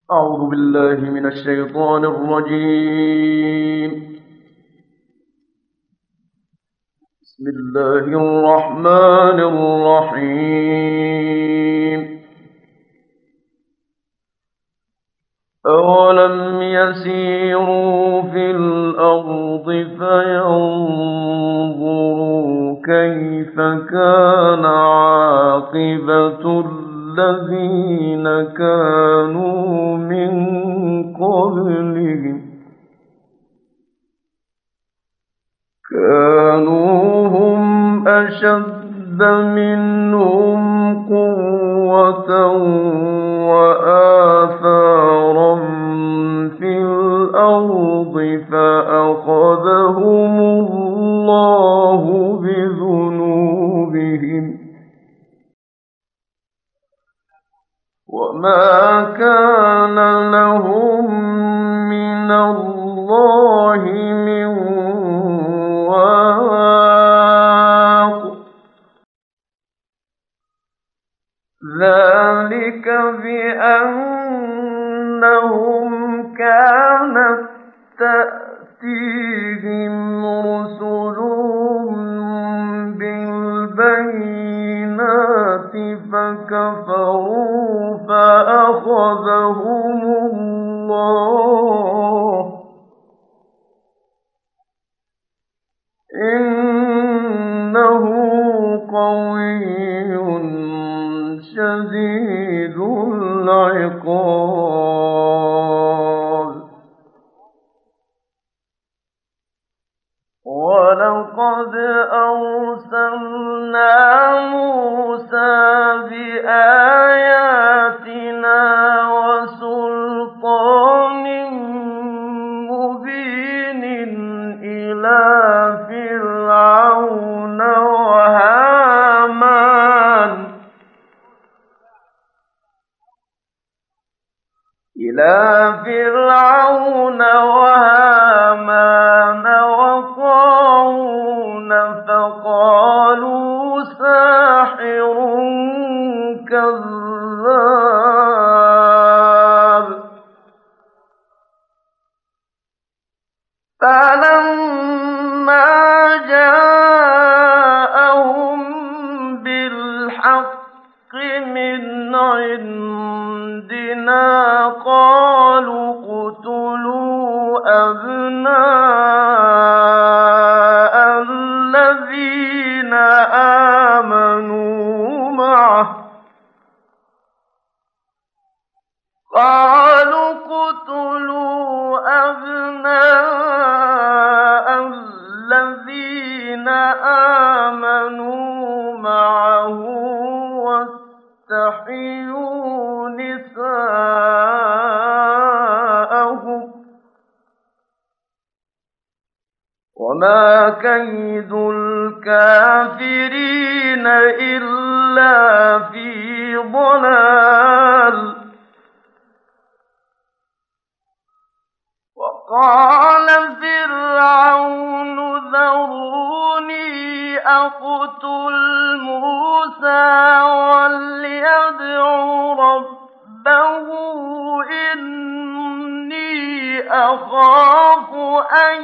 أعوذ بالله من الشيطان الرجيم. بسم الله الرحمن الرحيم. أولم يسيروا في الأرض فينظروا كيف كان عاقبة الذين كانوا من قبلهم كانوا هم أشد منهم قوة وآثارا في الأرض فأخذهم الله بذنوبهم وما كان لهم من الله من واق ذلك بأنهم كانت تأتيهم رسلهم بالبينات فكفروا فأخذهم الله إنه قوي شديد العقاب ولقد أرسلنا موسى بآياتنا وسلطان مبين إلى فرعون وهامان وقارون فقالوا ساحر كذاب فلما جاءهم بالحق من عندنا قالوا اقتلوا أبناء الذين آمنوا معه قالوا اقتلوا أبناء الذين آمنوا معه واستحيوا نساءهم وما كيد الكافرين إلا في ضلال وقال فرعون ذروني أقتل موسى وليدع ربه إني أخاف أن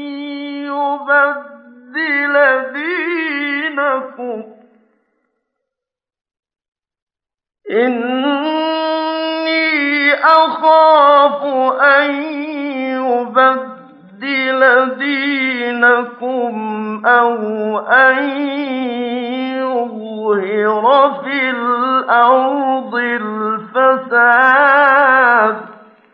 يبدل دينكم إني أخاف أن يبدل دينكم أو أن يظهر في الأرض الفساد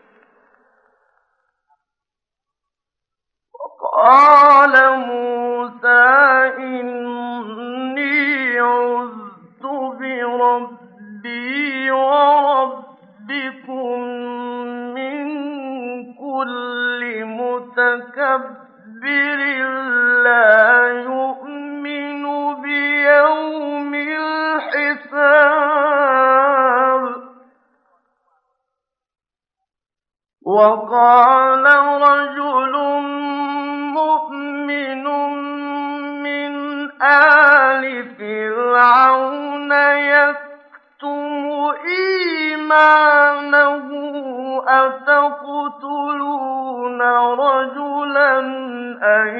قال موسى إني عذت بربي وربكم من كل متكبر لا يؤمن بيوم الحساب وقال رجل مؤمن من آل فرعون يكتم إيمانه أتقتلون رجلا أن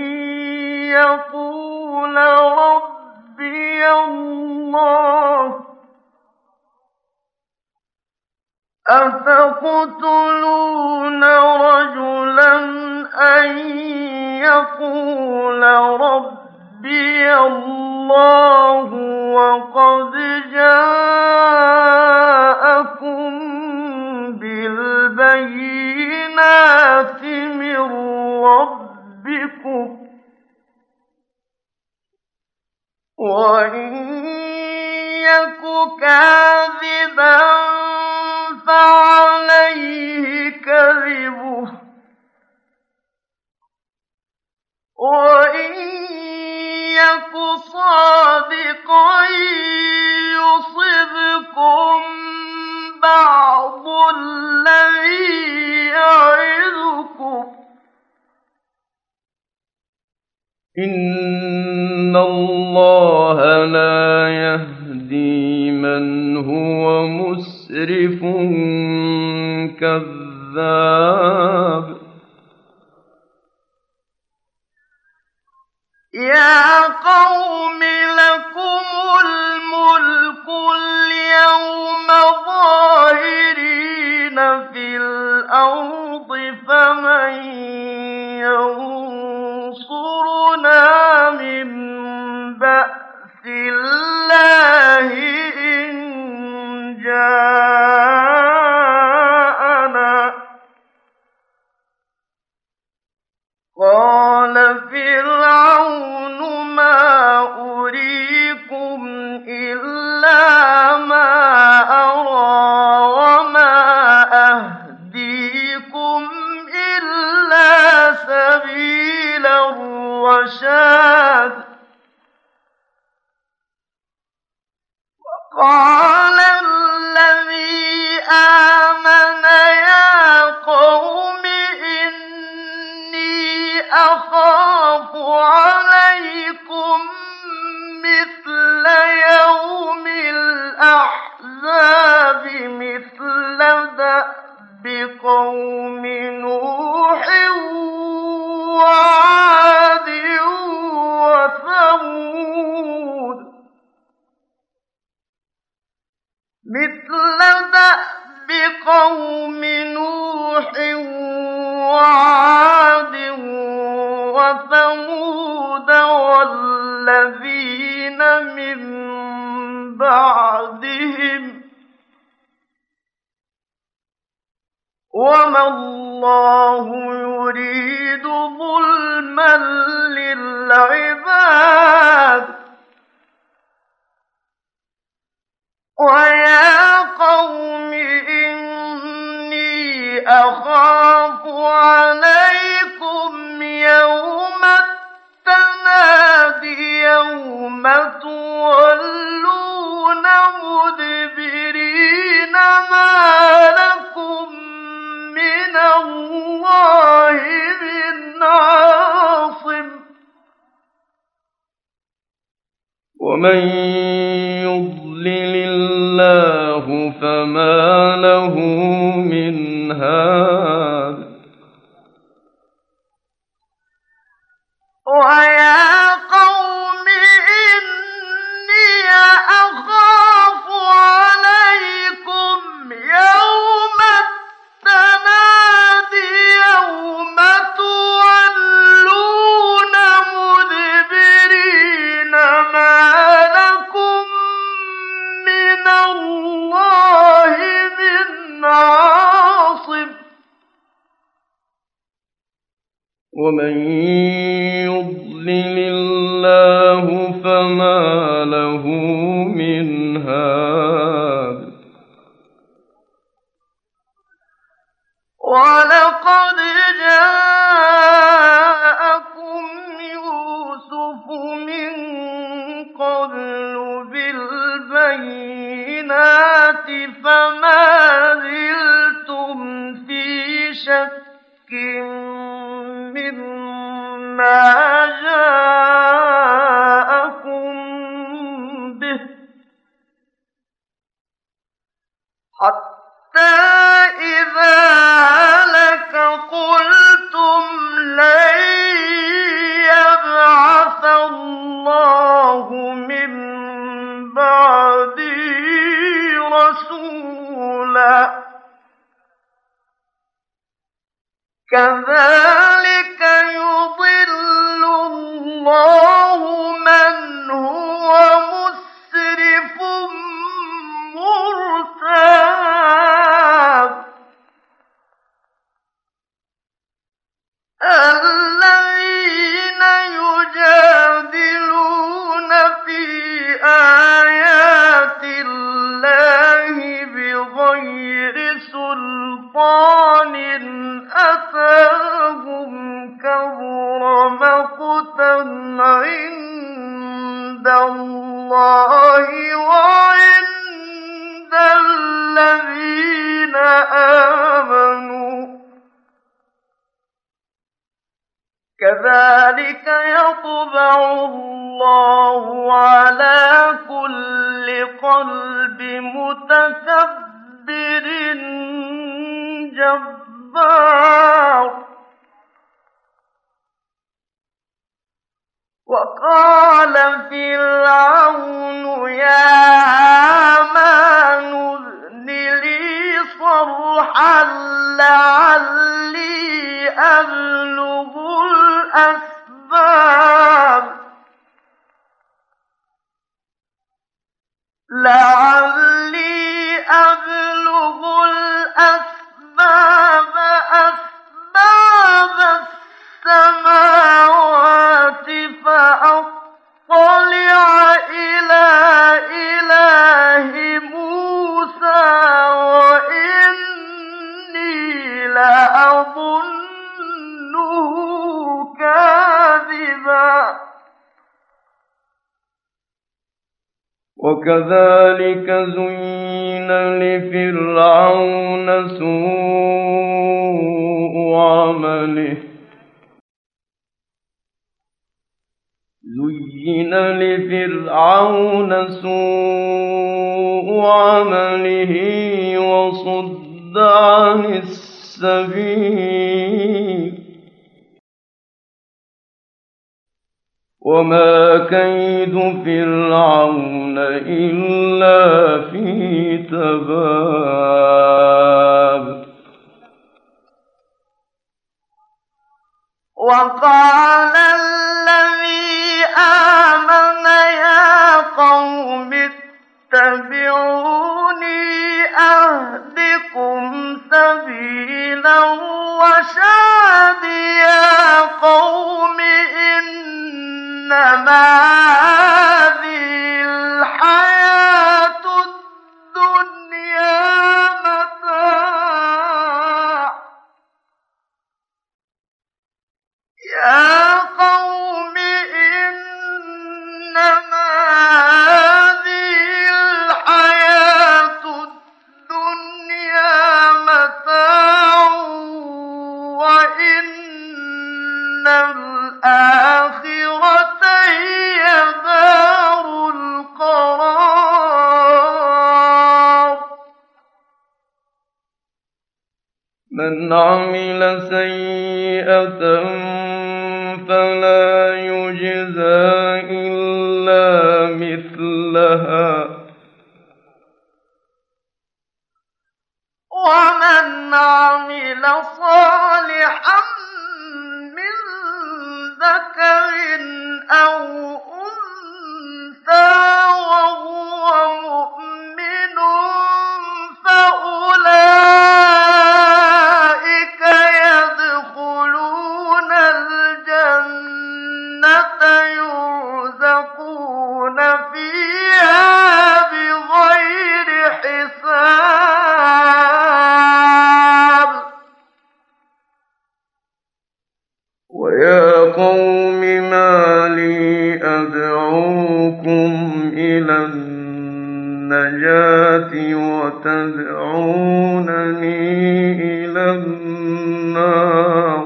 يقول ربي الله أتقتلون رجلا أن يقول ربي الله وقد جاءكم بالبينات من ربكم وإن يك كاذبا فعليه كذبه وإن يك صادقا يصبكم بعض الذي يعظكم إن الله لا يهدي من هو مسرف كذاب يا قوم لكم الملك اليوم ظاهرين في الأرض فمن ينصرنا من بأس الله إن جاءنا قال فرعون ما أريكم إلا ما أرى وما أهديكم إلا سبيل الرشاد وقال الذي آمن يا قوم أخاف عليكم مثل يوم الأحزاب مثل دأب قوم نوح وعاد وثمود مثل دأب قوم نوح وعاد وثمود والذين من بعدهم وما الله يريد ظلما للعباد ويا قوم إني أخاف عليكم يوم التناد يوم تولون مدبرين ما لكم من الله من عاصم ومن يضلل الله فما له من هاد ويا قوم إني أخاف عليكم يوم التناد يوم تولون مدبرين ما لكم من الله من عاصم ومن يضلل الله فما له من هاد ولقد جاءكم يوسف من قبل بالبينات فما زلتم في شك مما جاءكم به حتى إذا كذلك يضل الله من هو مسرف مرتاب الذين يجادلون في آيات الله بغير سلطان أتاهم كبر مقتا عند الله وعند الذين آمنوا كذلك يطبع الله على كل قلب متكبر جبار وقال فرعون يا هامان ابن لي صرحا لعلي أبلغ الأسباب أسباب السماوات فأطلع إلى إله موسى وإني لأظنه كاذبا وكذلك زين لفرعون سوء عمله وصد عن السبيل وما كيد فرعون إلا في تباب وقال الذي آمن يا قوم اتبعوني أهدكم سبيلا الرشاد يا قوم إنما هذه الحياة الدنيا متاع يا قوم إنما هذه الحياة الدنيا متاع وإن الآخرة هي دار القرار من عمل سيئة فلا يجزى إلا مثلها ومن عمل صالحا من ذكر أو أنثى وهو مؤمن فأولئك يدخلون الجنة يرزقون فيها بغير حساب ويا قوم ما لي أدعوكم إلى النجاة وتدعونني إلى النار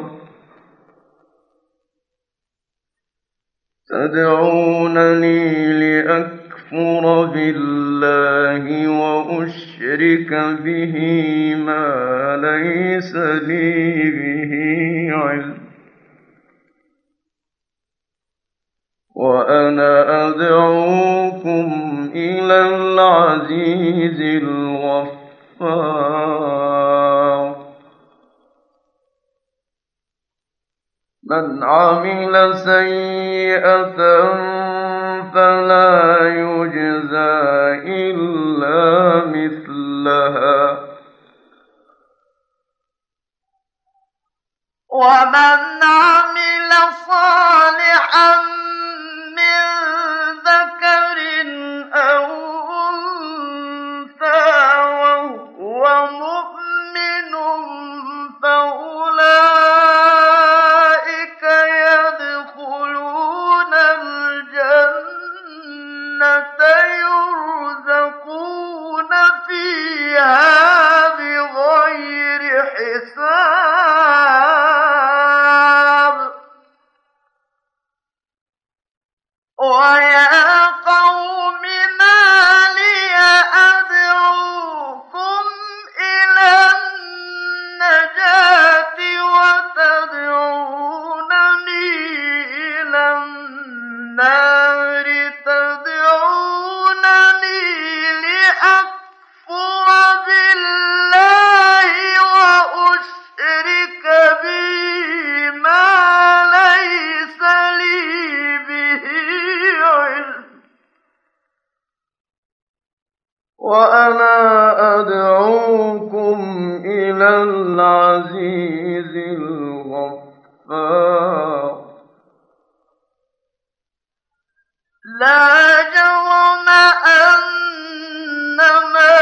تدعونني لأكفر بالله وأشرك به ما ليس لي به علم وأنا أدعوكم إلى العزيز الغفار من عمل سيئة فلا يجزى إلا مثلها ومن عمل صالحا من ذكر أو أنثى وهو مؤمن فأولئك يدخلون الجنة يرزقون فيها بغير حساب. ويا قوم ما لي أدعوكم إلى النجاة وتدعونني إلى النار تدعونني لأكفر بالله وأشرك به ما ليس لي به علم وأنا أدعوكم إلى العزيز الغفار لا جرم أن ما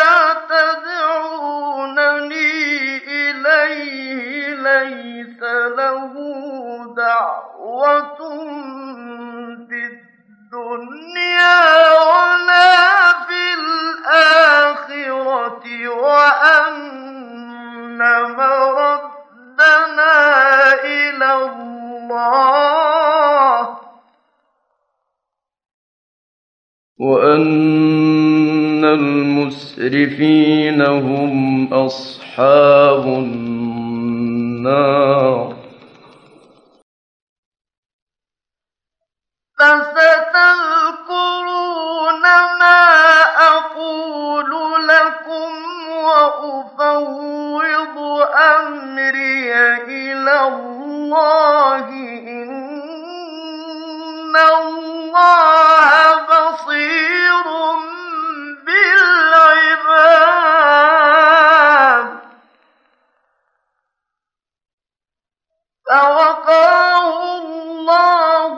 تدعونني إليه ليس له دعوة في الدنيا ولا في الآخرة وأن مردنا إلى الله وأن المسرفين هم أصحاب النار فستذكرون ما أقول لكم وأفوض أمري إلى الله إن الله بصير بالعباد. فوقاه الله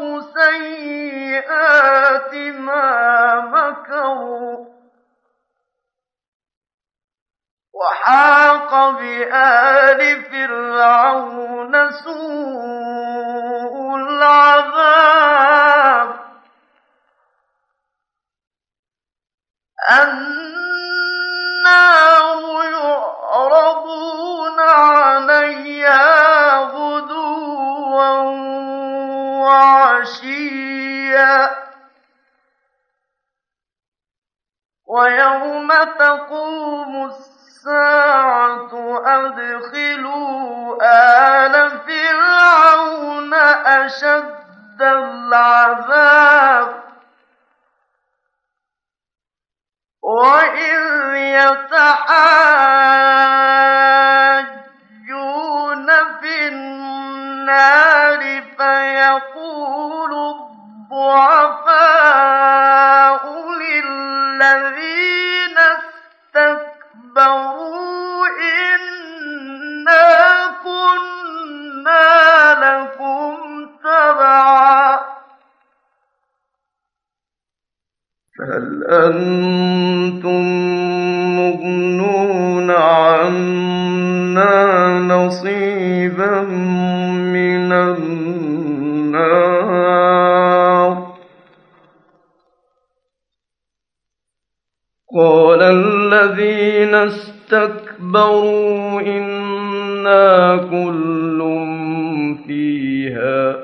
سيئات ما مكروا وحاق بآل فرعون سوء العذاب النار يعرضون عليها غدوا وعشيا ويوم تقوم الساعة أدخلوا آل فرعون أشد العذاب وإذ يتحاجون في النار فيقول الضعفاء للذين استكبروا إنا كنا لكم تبعا فهل أنتم مغنون عنا نصيبا من النار قال الذين استكبروا إنا كل فيها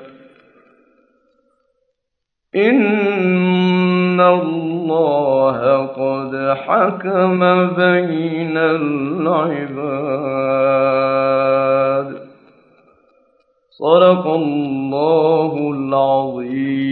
إن الله قد حكم بين العباد صدق الله العظيم.